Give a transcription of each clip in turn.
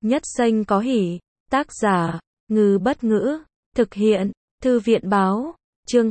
Nhất xanh có hỉ. Tác giả, Ngư Bất Ngữ. Thực hiện, Thư viện Báo. Chương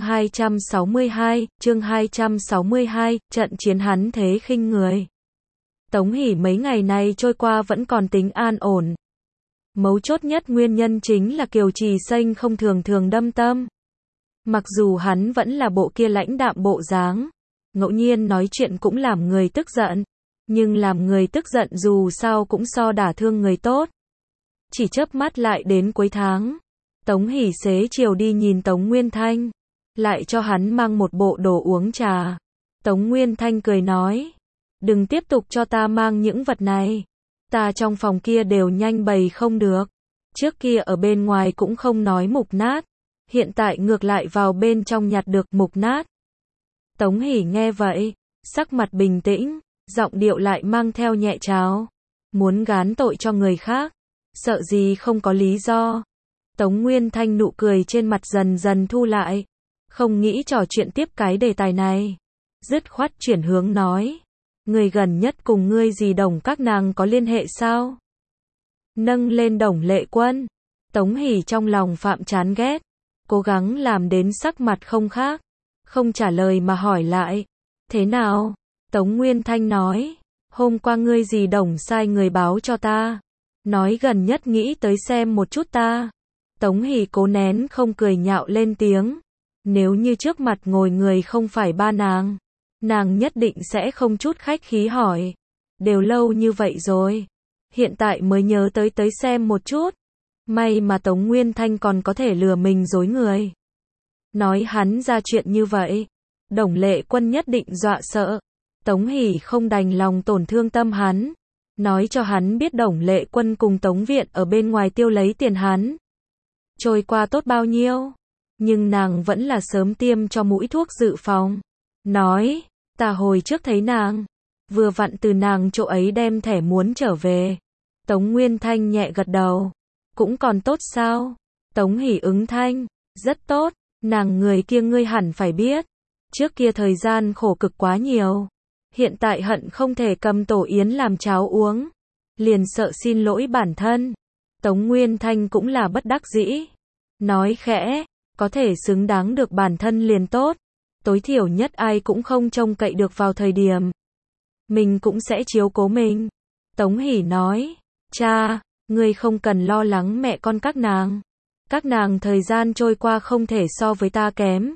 262, trận chiến hắn thế khinh người. Tống Hỷ mấy ngày nay trôi qua vẫn còn tính an ổn. Mấu chốt nhất nguyên nhân chính là Kiều Trì Xanh không thường đâm tâm. Mặc dù hắn vẫn là bộ kia lãnh đạm bộ dáng, ngẫu nhiên nói chuyện cũng làm người tức giận, nhưng làm người tức giận dù sao cũng so đả thương người tốt. Chỉ chớp mắt lại đến cuối tháng, Tống Hỷ xế chiều đi nhìn Tống Nguyên Thanh, lại cho hắn mang một bộ đồ uống trà. Tống Nguyên Thanh cười nói, đừng tiếp tục cho ta mang những vật này, ta trong phòng kia đều nhanh bày không được. Trước kia ở bên ngoài cũng không nói mục nát, hiện tại ngược lại vào bên trong nhặt được mục nát. Tống Hỷ nghe vậy, sắc mặt bình tĩnh, giọng điệu lại mang theo nhẹ tráo, muốn gán tội cho người khác, sợ gì không có lý do. Tống Nguyên Thanh nụ cười trên mặt dần dần thu lại, không nghĩ trò chuyện tiếp cái đề tài này, dứt khoát chuyển hướng nói, người gần nhất cùng ngươi dì Đồng các nàng có liên hệ sao? Nâng lên Đồng Lệ Quân, Tống Hỷ trong lòng phạm chán ghét, cố gắng làm đến sắc mặt không khác, không trả lời mà hỏi lại, thế nào? Tống Nguyên Thanh nói, hôm qua ngươi dì Đồng sai người báo cho ta, nói gần nhất nghĩ tới xem một chút ta. Tống Hỷ cố nén không cười nhạo lên tiếng, nếu như trước mặt ngồi người không phải ba nàng nhất định sẽ không chút khách khí hỏi, đều lâu như vậy rồi, hiện tại mới nhớ tới xem một chút. May mà Tống Nguyên Thanh còn có thể lừa mình dối người. Nói hắn ra chuyện như vậy, Đồng Lệ Quân nhất định dọa sợ. Tống Hỷ không đành lòng tổn thương tâm hắn, nói cho hắn biết Đồng Lệ Quân cùng Tống Viện ở bên ngoài tiêu lấy tiền hắn. Trôi qua tốt bao nhiêu, nhưng nàng vẫn là sớm tiêm cho mũi thuốc dự phòng. Nói, ta hồi trước thấy nàng, vừa vặn từ nàng chỗ ấy đem thẻ muốn trở về. Tống Nguyên Thanh nhẹ gật đầu, cũng còn tốt sao? Tống Hỷ ứng thanh, rất tốt, nàng người kia ngươi hẳn phải biết. Trước kia thời gian khổ cực quá nhiều, hiện tại hận không thể cầm tổ yến làm cháo uống, liền sợ xin lỗi bản thân. Tống Nguyên Thanh cũng là bất đắc dĩ, nói khẽ, có thể xứng đáng được bản thân liền tốt, tối thiểu nhất ai cũng không trông cậy được vào thời điểm mình cũng sẽ chiếu cố mình. Tống Hỷ nói, cha, ngươi không cần lo lắng mẹ con các nàng thời gian trôi qua không thể so với ta kém.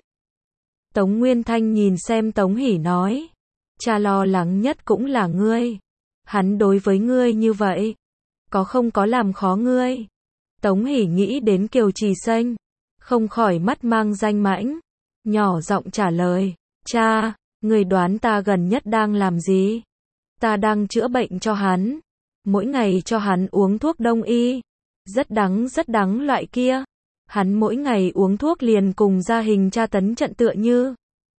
Tống Nguyên Thanh nhìn xem Tống Hỷ nói, cha lo lắng nhất cũng là ngươi, hắn đối với ngươi như vậy, không có làm khó ngươi. Tống Hỷ nghĩ đến Kiều Trì Xanh, không khỏi mắt mang danh mãnh, nhỏ giọng trả lời, cha, người đoán ta gần nhất đang làm gì? Ta đang chữa bệnh cho hắn, mỗi ngày cho hắn uống thuốc đông y, rất đắng loại kia. Hắn mỗi ngày uống thuốc liền cùng gia hình tra tấn trận tựa như.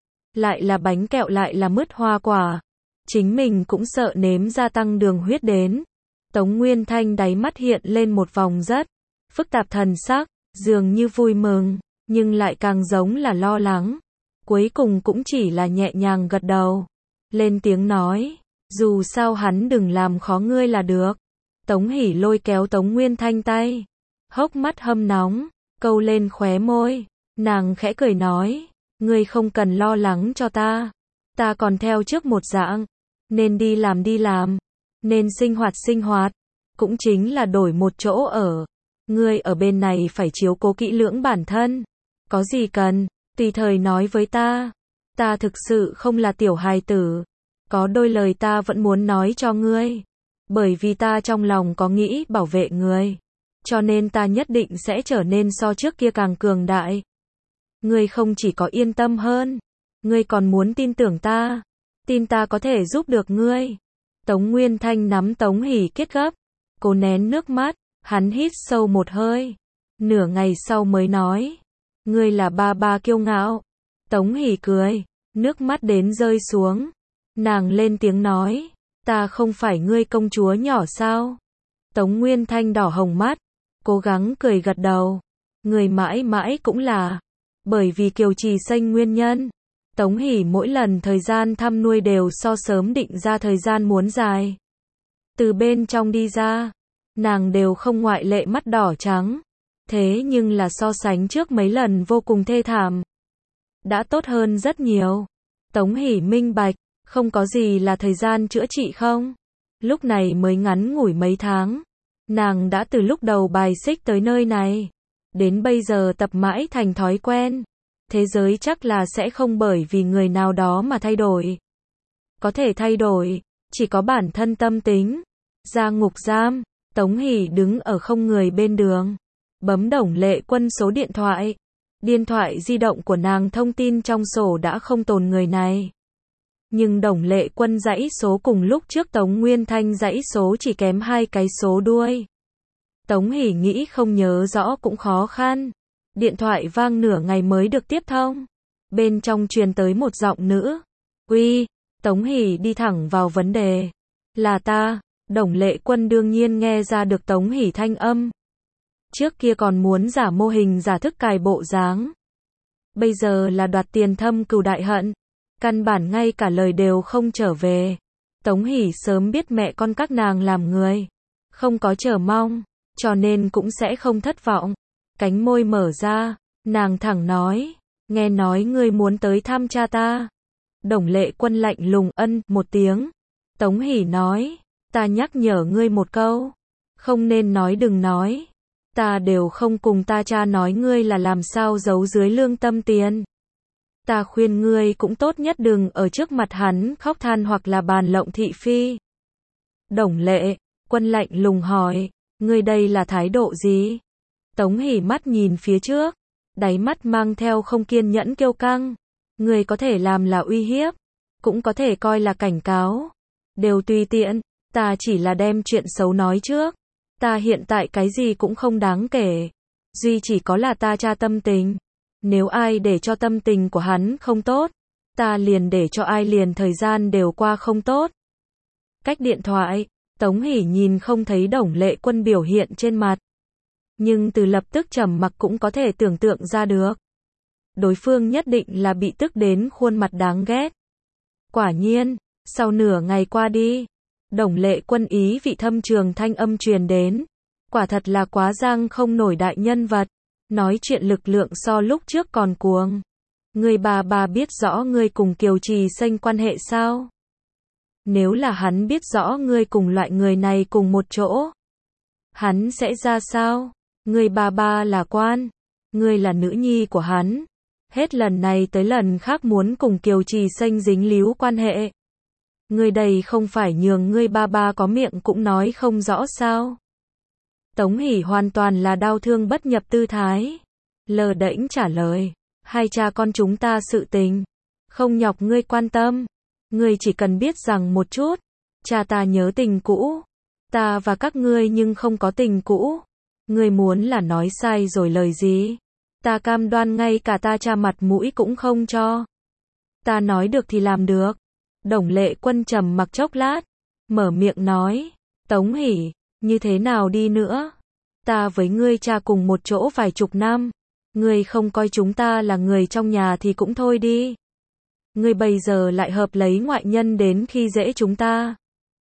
Lại là bánh kẹo lại là mứt hoa quả. Chính mình cũng sợ nếm gia tăng đường huyết đến. Tống Nguyên Thanh đáy mắt hiện lên một vòng rất phức tạp thần sắc, dường như vui mừng, nhưng lại càng giống là lo lắng. Cuối cùng cũng chỉ là nhẹ nhàng gật đầu, lên tiếng nói, dù sao hắn đừng làm khó ngươi là được. Tống Hỷ lôi kéo Tống Nguyên Thanh tay, hốc mắt hâm nóng, câu lên khóe môi, nàng khẽ cười nói, ngươi không cần lo lắng cho ta còn theo trước một dạng, nên đi làm, nên sinh hoạt, cũng chính là đổi một chỗ ở. Ngươi ở bên này phải chiếu cố kỹ lưỡng bản thân, có gì cần, tùy thời nói với ta thực sự không là tiểu hài tử, có đôi lời ta vẫn muốn nói cho ngươi, bởi vì ta trong lòng có nghĩ bảo vệ ngươi, cho nên ta nhất định sẽ trở nên so trước kia càng cường đại. Ngươi không chỉ có yên tâm hơn, ngươi còn muốn tin tưởng ta, tin ta có thể giúp được ngươi. Tống Nguyên Thanh nắm Tống Hỷ kết gấp, cố nén nước mắt, hắn hít sâu một hơi, nửa ngày sau mới nói, ngươi là ba kiêu ngạo. Tống Hỷ cười, nước mắt đến rơi xuống, nàng lên tiếng nói, ta không phải ngươi công chúa nhỏ sao? Tống Nguyên Thanh đỏ hồng mắt, cố gắng cười gật đầu, người mãi mãi cũng là, bởi vì Kiều Trì Xanh nguyên nhân, Tống Hỷ mỗi lần thời gian thăm nuôi đều so sớm định ra thời gian muốn dài. Từ bên trong đi ra, nàng đều không ngoại lệ mắt đỏ trắng. Thế nhưng là so sánh trước mấy lần vô cùng thê thảm. Đã tốt hơn rất nhiều. Tống Hỷ minh bạch, không có gì là thời gian chữa trị không? Lúc này mới ngắn ngủi mấy tháng. Nàng đã từ lúc đầu bài xích tới nơi này. Đến bây giờ tập mãi thành thói quen. Thế giới chắc là sẽ không bởi vì người nào đó mà thay đổi. Có thể thay đổi, chỉ có bản thân tâm tính. Ra ngục giam, Tống Hỷ đứng ở không người bên đường. Bấm Đồng Lệ Quân số điện thoại. Điện thoại di động của nàng thông tin trong sổ đã không tồn người này. Nhưng Đồng Lệ Quân dãy số cùng lúc trước Tống Nguyên Thanh dãy số chỉ kém 2 cái số đuôi. Tống Hỷ nghĩ không nhớ rõ cũng khó khăn. Điện thoại vang nửa ngày mới được tiếp thông. Bên trong truyền tới một giọng nữ. Uy, Tống Hỷ đi thẳng vào vấn đề. Là ta. Đồng Lệ Quân đương nhiên nghe ra được Tống Hỷ thanh âm. Trước kia còn muốn giả mô hình giả thức cài bộ dáng. Bây giờ là đoạt tiền thâm cừu đại hận. Căn bản ngay cả lời đều không trở về. Tống Hỷ sớm biết mẹ con các nàng làm người. Không có chờ mong. Cho nên cũng sẽ không thất vọng. Cánh môi mở ra. Nàng thẳng nói. Nghe nói ngươi muốn tới thăm cha ta. Đồng Lệ Quân lạnh lùng ân một tiếng. Tống Hỷ nói. Ta nhắc nhở ngươi một câu. Không nên nói đừng nói. Ta đều không cùng ta cha nói ngươi là làm sao giấu dưới lương tâm tiền. Ta khuyên ngươi cũng tốt nhất đừng ở trước mặt hắn khóc than hoặc là bàn lộng thị phi. Đồng Lệ Quân lạnh lùng hỏi. Ngươi đây là thái độ gì? Tống Hỷ mắt nhìn phía trước. Đáy mắt mang theo không kiên nhẫn kiêu căng. Ngươi có thể làm là uy hiếp. Cũng có thể coi là cảnh cáo. Đều tùy tiện. Ta chỉ là đem chuyện xấu nói trước. Ta hiện tại cái gì cũng không đáng kể. Duy chỉ có là ta cha tâm tình. Nếu ai để cho tâm tình của hắn không tốt, ta liền để cho ai liền thời gian đều qua không tốt. Cách điện thoại, Tống Hỷ nhìn không thấy Đồng Lệ Quân biểu hiện trên mặt. Nhưng từ lập tức trầm mặc cũng có thể tưởng tượng ra được. Đối phương nhất định là bị tức đến khuôn mặt đáng ghét. Quả nhiên, sau nửa ngày qua đi, Đồng Lệ Quân ý vị thâm trường thanh âm truyền đến. Quả thật là quá giang không nổi đại nhân vật. Nói chuyện lực lượng so lúc trước còn cuồng. Người bà biết rõ ngươi cùng Kiều Trì Xanh quan hệ sao? Nếu là hắn biết rõ ngươi cùng loại người này cùng một chỗ, hắn sẽ ra sao? Người bà là quan. Ngươi là nữ nhi của hắn. Hết lần này tới lần khác muốn cùng Kiều Trì Xanh dính líu quan hệ. Ngươi đây không phải nhường ngươi ba có miệng cũng nói không rõ sao? Tống Hỷ hoàn toàn là đau thương bất nhập tư thái. Lờ đễnh trả lời. Hai cha con chúng ta sự tình. Không nhọc ngươi quan tâm. Ngươi chỉ cần biết rằng một chút. Cha ta nhớ tình cũ. Ta và các ngươi nhưng không có tình cũ. Ngươi muốn là nói sai rồi lời gì? Ta cam đoan ngay cả ta cha mặt mũi cũng không cho. Ta nói được thì làm được. Đồng Lệ Quân trầm mặc chốc lát. Mở miệng nói. Tống Hỷ. Như thế nào đi nữa? Ta với ngươi cha cùng một chỗ vài chục năm. Ngươi không coi chúng ta là người trong nhà thì cũng thôi đi. Ngươi bây giờ lại hợp lấy ngoại nhân đến khi dễ chúng ta.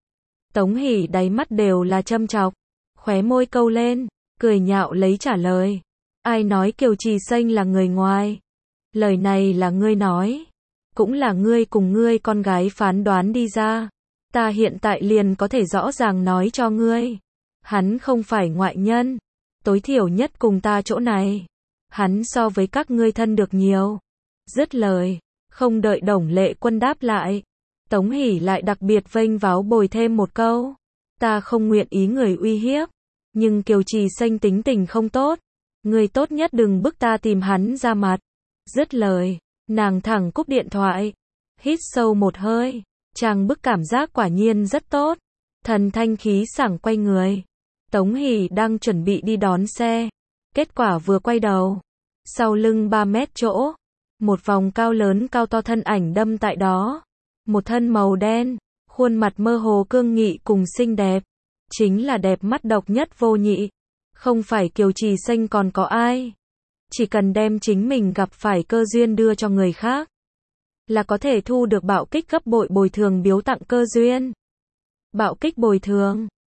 Tống Hỷ đáy mắt đều là châm chọc. Khóe môi câu lên. Cười nhạo lấy trả lời. Ai nói Kiều Trì Xanh là người ngoài? Lời này là ngươi nói. Cũng là ngươi cùng ngươi con gái phán đoán đi ra. Ta hiện tại liền có thể rõ ràng nói cho ngươi. Hắn không phải ngoại nhân. Tối thiểu nhất cùng ta chỗ này. Hắn so với các ngươi thân được nhiều. Dứt lời. Không đợi Đồng Lệ Quân đáp lại. Tống Hỷ lại đặc biệt vênh váo bồi thêm một câu. Ta không nguyện ý người uy hiếp. Nhưng Kiều Trì Xanh tính tình không tốt. Ngươi tốt nhất đừng bức ta tìm hắn ra mặt. Dứt lời. Nàng thẳng cúp điện thoại. Hít sâu một hơi. Trang bức cảm giác quả nhiên rất tốt. Thần thanh khí sảng quay người. Tống Hỷ đang chuẩn bị đi đón xe. Kết quả vừa quay đầu. Sau lưng 3 mét chỗ. Một vòng cao lớn cao to thân ảnh đâm tại đó. Một thân màu đen. Khuôn mặt mơ hồ cương nghị cùng xinh đẹp. Chính là đẹp mắt độc nhất vô nhị. Không phải Kiều Trì Xanh còn có ai. Chỉ cần đem chính mình gặp phải cơ duyên đưa cho người khác. Là có thể thu được bạo kích gấp bội bồi thường biếu tặng cơ duyên. Bạo kích bồi thường.